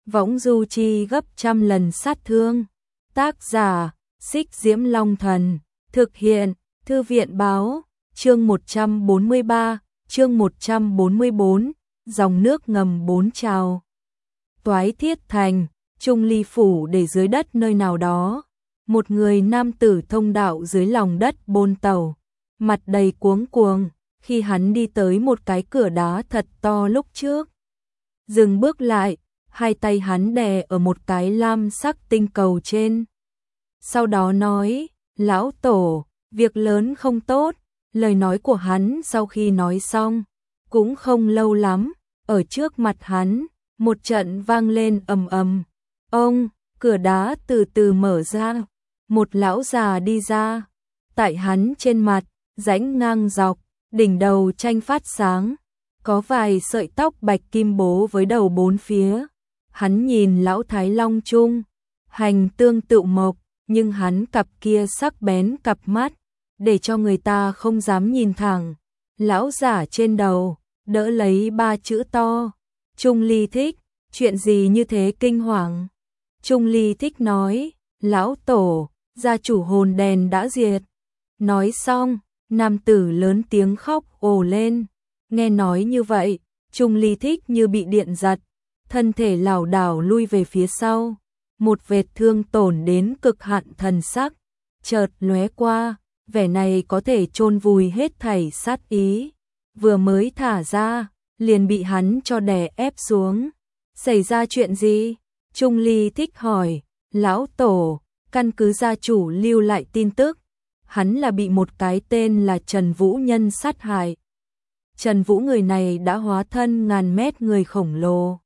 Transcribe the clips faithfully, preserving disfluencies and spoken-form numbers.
võng du chi gấp trăm lần sát thương. Tác giả, Xích Diễm Long Thần, thực hiện, Thư viện Báo, chương một trăm bốn mươi ba, chương một trăm bốn mươi bốn, dòng nước ngầm bốn trào. Toái Thiết Thành, Trung Ly Phủ để dưới đất nơi nào đó. Một người nam tử thông đạo dưới lòng đất bôn tàu, mặt đầy cuống cuồng, khi hắn đi tới một cái cửa đá thật to lúc trước. Dừng bước lại, hai tay hắn đè ở một cái lam sắc tinh cầu trên. Sau đó nói, lão tổ, việc lớn không tốt. Lời nói của hắn sau khi nói xong, cũng không lâu lắm, ở trước mặt hắn, một trận vang lên ầm ầm. Ông, cửa đá từ từ mở ra, một lão già đi ra, tại hắn trên mặt, rãnh ngang dọc, đỉnh đầu tranh phát sáng, có vài sợi tóc bạch kim bố với đầu bốn phía. Hắn nhìn lão Thái Long Trung, hành tương tự mộc, nhưng hắn cặp kia sắc bén cặp mắt, để cho người ta không dám nhìn thẳng. Lão giả trên đầu, đỡ lấy ba chữ to, Trung Ly Thích, chuyện gì như thế kinh hoàng. Trung Ly Thích nói, lão tổ, gia chủ hồn đèn đã diệt. Nói xong, nam tử lớn tiếng khóc ồ lên. Nghe nói như vậy, Trung Ly Thích như bị điện giật, thân thể lảo đảo lui về phía sau. Một vệt thương tổn đến cực hạn thần sắc, chợt lóe qua, vẻ này có thể chôn vùi hết thảy sát ý. Vừa mới thả ra, liền bị hắn cho đè ép xuống. Xảy ra chuyện gì? Trung Ly Thích hỏi, lão tổ, căn cứ gia chủ lưu lại tin tức, hắn là bị một cái tên là Trần Vũ nhân sát hại. Trần Vũ người này đã hóa thân ngàn mét người khổng lồ.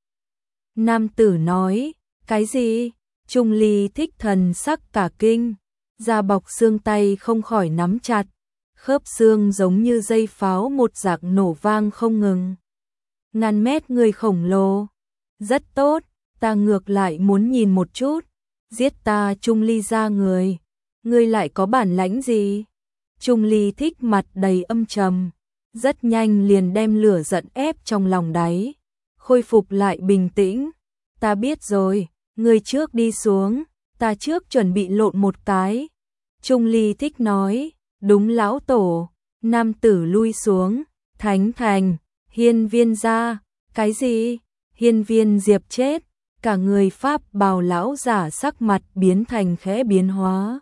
Nam tử nói, cái gì? Trung Ly Thích thần sắc cả kinh, da bọc xương tay không khỏi nắm chặt, khớp xương giống như dây pháo một dạng nổ vang không ngừng. Ngàn mét người khổng lồ, rất tốt, ta ngược lại muốn nhìn một chút, giết ta Trung Ly ra người, ngươi lại có bản lãnh gì? Trung Ly Thích mặt đầy âm trầm, rất nhanh liền đem lửa giận ép trong lòng đáy, khôi phục lại bình tĩnh. Ta biết rồi, ngươi trước đi xuống, ta trước chuẩn bị lộn một cái. Trung Ly Thích nói, đúng lão tổ. Nam tử lui xuống, Thánh Thành, Hiên Viên gia. Cái gì? Hiên Viên Diệp chết. Cả người Pháp bào lão giả sắc mặt biến thành khẽ biến hóa.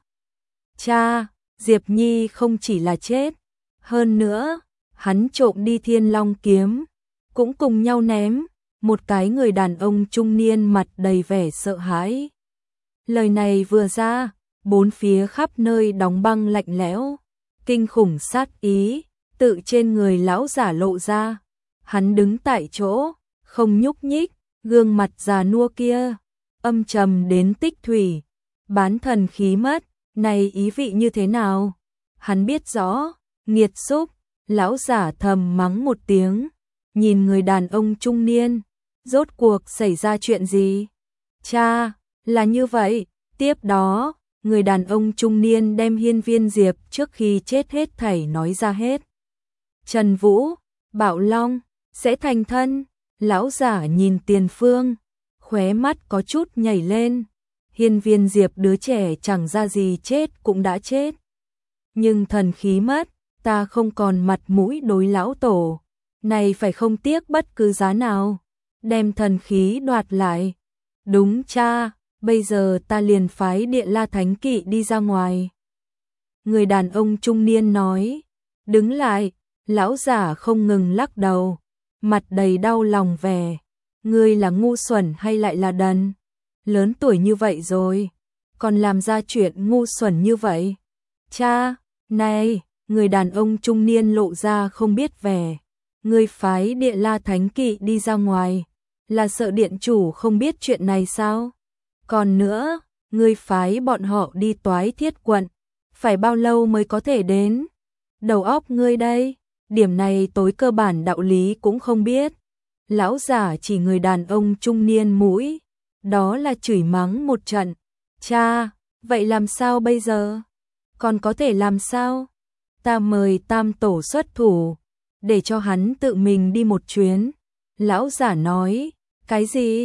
Cha, Diệp Nhi không chỉ là chết, hơn nữa, hắn trộm đi Thiên Long kiếm, cũng cùng nhau ném. Một cái người đàn ông trung niên mặt đầy vẻ sợ hãi. Lời này vừa ra, bốn phía khắp nơi đóng băng lạnh lẽo, kinh khủng sát ý, tự trên người lão giả lộ ra. Hắn đứng tại chỗ, không nhúc nhích, gương mặt già nua kia, âm trầm đến tích thủy, bán thần khí mất, này ý vị như thế nào? Hắn biết rõ, nghiệt xúc, lão giả thầm mắng một tiếng, nhìn người đàn ông trung niên. Rốt cuộc xảy ra chuyện gì? Cha, là như vậy. Tiếp đó, người đàn ông trung niên đem Hiên Viên Diệp trước khi chết hết thảy nói ra hết. Trần Vũ, Bạo Long, sẽ thành thân. Lão giả nhìn tiền phương, khóe mắt có chút nhảy lên. Hiên Viên Diệp đứa trẻ chẳng ra gì chết cũng đã chết. Nhưng thần khí mất, ta không còn mặt mũi đối lão tổ. Này phải không tiếc bất cứ giá nào. Đem thần khí đoạt lại. Đúng cha, bây giờ ta liền phái Địa La Thánh Kỵ đi ra ngoài. Người đàn ông trung niên nói. Đứng lại, lão giả không ngừng lắc đầu, mặt đầy đau lòng vẻ. Ngươi là ngu xuẩn hay lại là đần? Lớn tuổi như vậy rồi, còn làm ra chuyện ngu xuẩn như vậy? Cha, này, người đàn ông trung niên lộ ra không biết vẻ. Ngươi phái Địa La Thánh Kỵ đi ra ngoài, là sợ điện chủ không biết chuyện này sao? Còn nữa, ngươi phái bọn họ đi Toái Thiết quận, phải bao lâu mới có thể đến? Đầu óc ngươi đây, điểm này tối cơ bản đạo lý cũng không biết. Lão giả chỉ người đàn ông trung niên mũi, đó là chửi mắng một trận. Cha, vậy làm sao bây giờ? Còn có thể làm sao? Ta mời Tam Tổ xuất thủ, để cho hắn tự mình đi một chuyến. Lão giả nói, cái gì?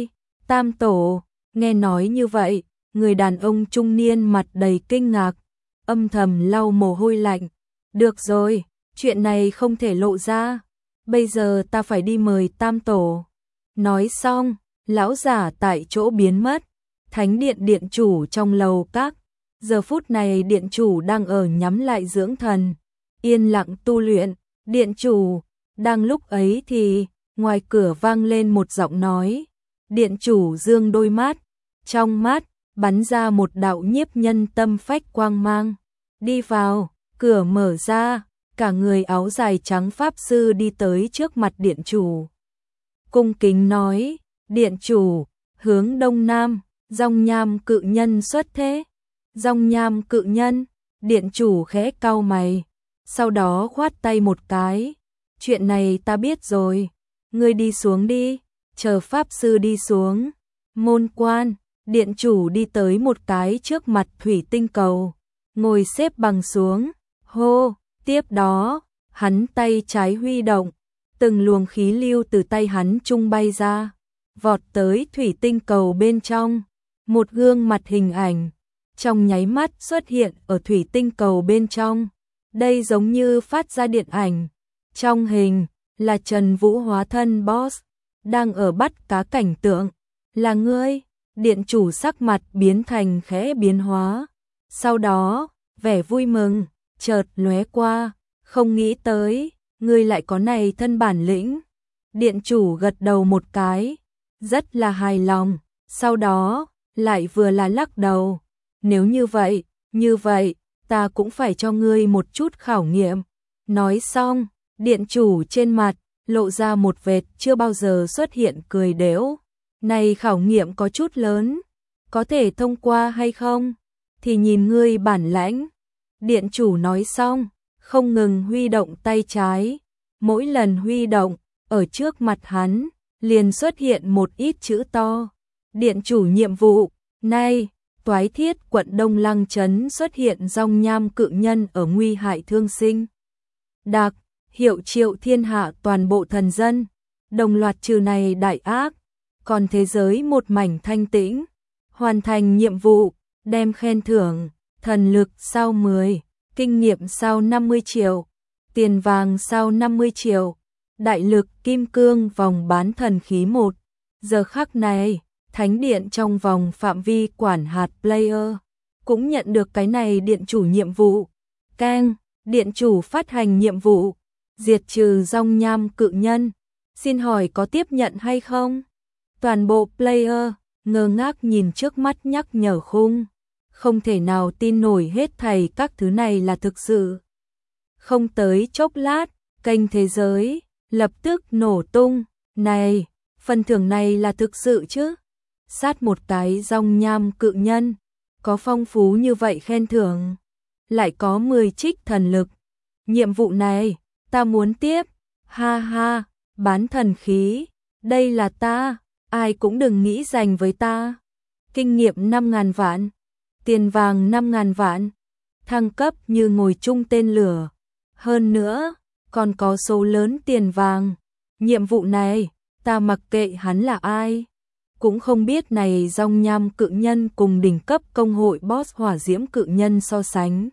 Tam tổ, nghe nói như vậy, người đàn ông trung niên mặt đầy kinh ngạc, âm thầm lau mồ hôi lạnh. Được rồi, chuyện này không thể lộ ra, bây giờ ta phải đi mời Tam tổ. Nói xong, lão giả tại chỗ biến mất. Thánh điện điện chủ trong lầu các, giờ phút này điện chủ đang ở nhắm lại dưỡng thần, yên lặng tu luyện. Điện chủ, đang lúc ấy thì ngoài cửa vang lên một giọng nói. Điện chủ dương đôi mắt, trong mắt bắn ra một đạo nhiếp nhân tâm phách quang mang. Đi vào, cửa mở ra, cả người áo dài trắng pháp sư đi tới trước mặt điện chủ. Cung kính nói, điện chủ, hướng đông nam, Dòng Nham cự nhân xuất thế. Dòng Nham cự nhân, điện chủ khẽ cau mày, sau đó khoát tay một cái. Chuyện này ta biết rồi, ngươi đi xuống đi. Chờ pháp sư đi xuống, môn quan, điện chủ đi tới một cái trước mặt thủy tinh cầu, ngồi xếp bằng xuống, hô, tiếp đó, hắn tay trái huy động, từng luồng khí lưu từ tay hắn trung bay ra, vọt tới thủy tinh cầu bên trong, một gương mặt hình ảnh, trong nháy mắt xuất hiện ở thủy tinh cầu bên trong, đây giống như phát ra điện ảnh, trong hình, là Trần Vũ hóa thân boss, đang ở bắt cá cảnh tượng, là ngươi, điện chủ sắc mặt biến thành khẽ biến hóa, sau đó, vẻ vui mừng, chợt lóe qua, không nghĩ tới, ngươi lại có này thân bản lĩnh, điện chủ gật đầu một cái, rất là hài lòng, sau đó, lại vừa là lắc đầu, nếu như vậy, như vậy, ta cũng phải cho ngươi một chút khảo nghiệm, nói xong, điện chủ trên mặt, lộ ra một vệt chưa bao giờ xuất hiện cười đễu. Này khảo nghiệm có chút lớn, có thể thông qua hay không? Thì nhìn ngươi bản lãnh. Điện chủ nói xong, không ngừng huy động tay trái. Mỗi lần huy động, ở trước mặt hắn, liền xuất hiện một ít chữ to. Điện chủ nhiệm vụ, nay, toái thiết quận Đông Lăng Trấn xuất hiện Dòng Nham cự nhân ở nguy hại thương sinh. Đặc, hiệu triệu thiên hạ toàn bộ thần dân, đồng loạt trừ này đại ác, còn thế giới một mảnh thanh tĩnh, hoàn thành nhiệm vụ, đem khen thưởng, thần lực sao mười, kinh nghiệm sao năm mươi triệu, tiền vàng sao năm mươi triệu, đại lực kim cương vòng bán thần khí một. Giờ khắc này, thánh điện trong vòng phạm vi quản hạt player, cũng nhận được cái này điện chủ nhiệm vụ. Keng, điện chủ phát hành nhiệm vụ. Diệt trừ Dòng Nham cự nhân, xin hỏi có tiếp nhận hay không? Toàn bộ player ngơ ngác nhìn trước mắt nhắc nhở khung, không thể nào tin nổi hết thảy các thứ này là thực sự. Không tới chốc lát, kênh thế giới lập tức nổ tung, này, phần thưởng này là thực sự chứ? Sát một cái Dòng Nham cự nhân, có phong phú như vậy khen thưởng, lại có mười trích thần lực. Nhiệm vụ này ta muốn tiếp, ha ha, bán thần khí, đây là ta, ai cũng đừng nghĩ giành với ta. Kinh nghiệm năm ngàn vạn, tiền vàng năm ngàn vạn, thăng cấp như ngồi chung tên lửa. Hơn nữa, còn có số lớn tiền vàng. Nhiệm vụ này, ta mặc kệ hắn là ai. Cũng không biết này Dòng Nham cự nhân cùng đỉnh cấp công hội boss hỏa diễm cự nhân so sánh.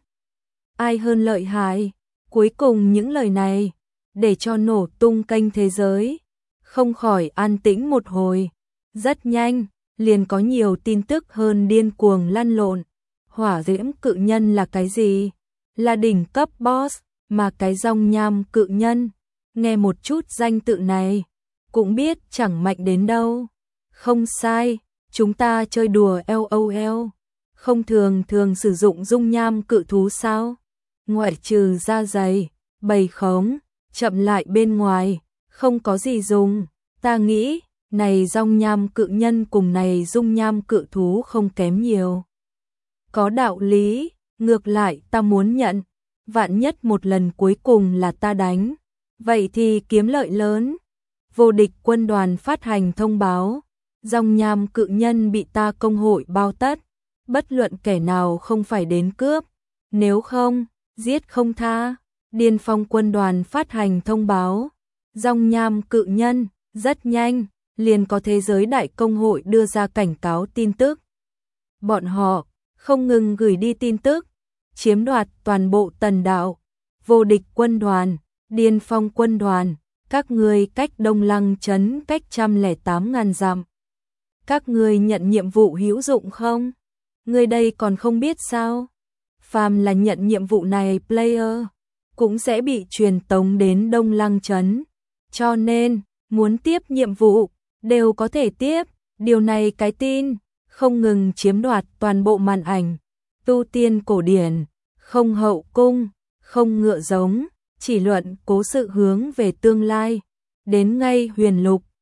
Ai hơn lợi hại? Cuối cùng những lời này, để cho nổ tung kênh thế giới, không khỏi an tĩnh một hồi. Rất nhanh, liền có nhiều tin tức hơn điên cuồng lăn lộn. Hỏa diễm cự nhân là cái gì? Là đỉnh cấp boss, mà cái Dòng Nham cự nhân, nghe một chút danh tự này, cũng biết chẳng mạnh đến đâu. Không sai, chúng ta chơi đùa LOL, không thường thường sử dụng dung nham cự thú sao? Ngoại trừ da dày, bầy khống, chậm lại bên ngoài, không có gì dùng. Ta nghĩ, này Dòng Nham cự nhân cùng này dung nham cự thú không kém nhiều. Có đạo lý, ngược lại ta muốn nhận, vạn nhất một lần cuối cùng là ta đánh, vậy thì kiếm lợi lớn. Vô địch quân đoàn phát hành thông báo, Dòng Nham cự nhân bị ta công hội bao tất, bất luận kẻ nào không phải đến cướp, nếu không, giết không tha. Điên Phong quân đoàn phát hành thông báo, Dòng Nham cự nhân, rất nhanh, liền có thế giới đại công hội đưa ra cảnh cáo tin tức. Bọn họ không ngừng gửi đi tin tức, chiếm đoạt toàn bộ tần đạo, vô địch quân đoàn, điên phong quân đoàn, các ngươi cách Đông Lăng trấn cách một trăm lẻ tám ngàn dặm. Các ngươi nhận nhiệm vụ hữu dụng không? Ngươi đây còn không biết sao? Phàm là nhận nhiệm vụ này player cũng sẽ bị truyền tống đến Đông Lăng trấn. Cho nên, muốn tiếp nhiệm vụ, đều có thể tiếp. Điều này cái tin, không ngừng chiếm đoạt toàn bộ màn ảnh. Tu tiên cổ điển, không hậu cung, không ngựa giống, chỉ luận cố sự hướng về tương lai. Đến ngay huyền lục,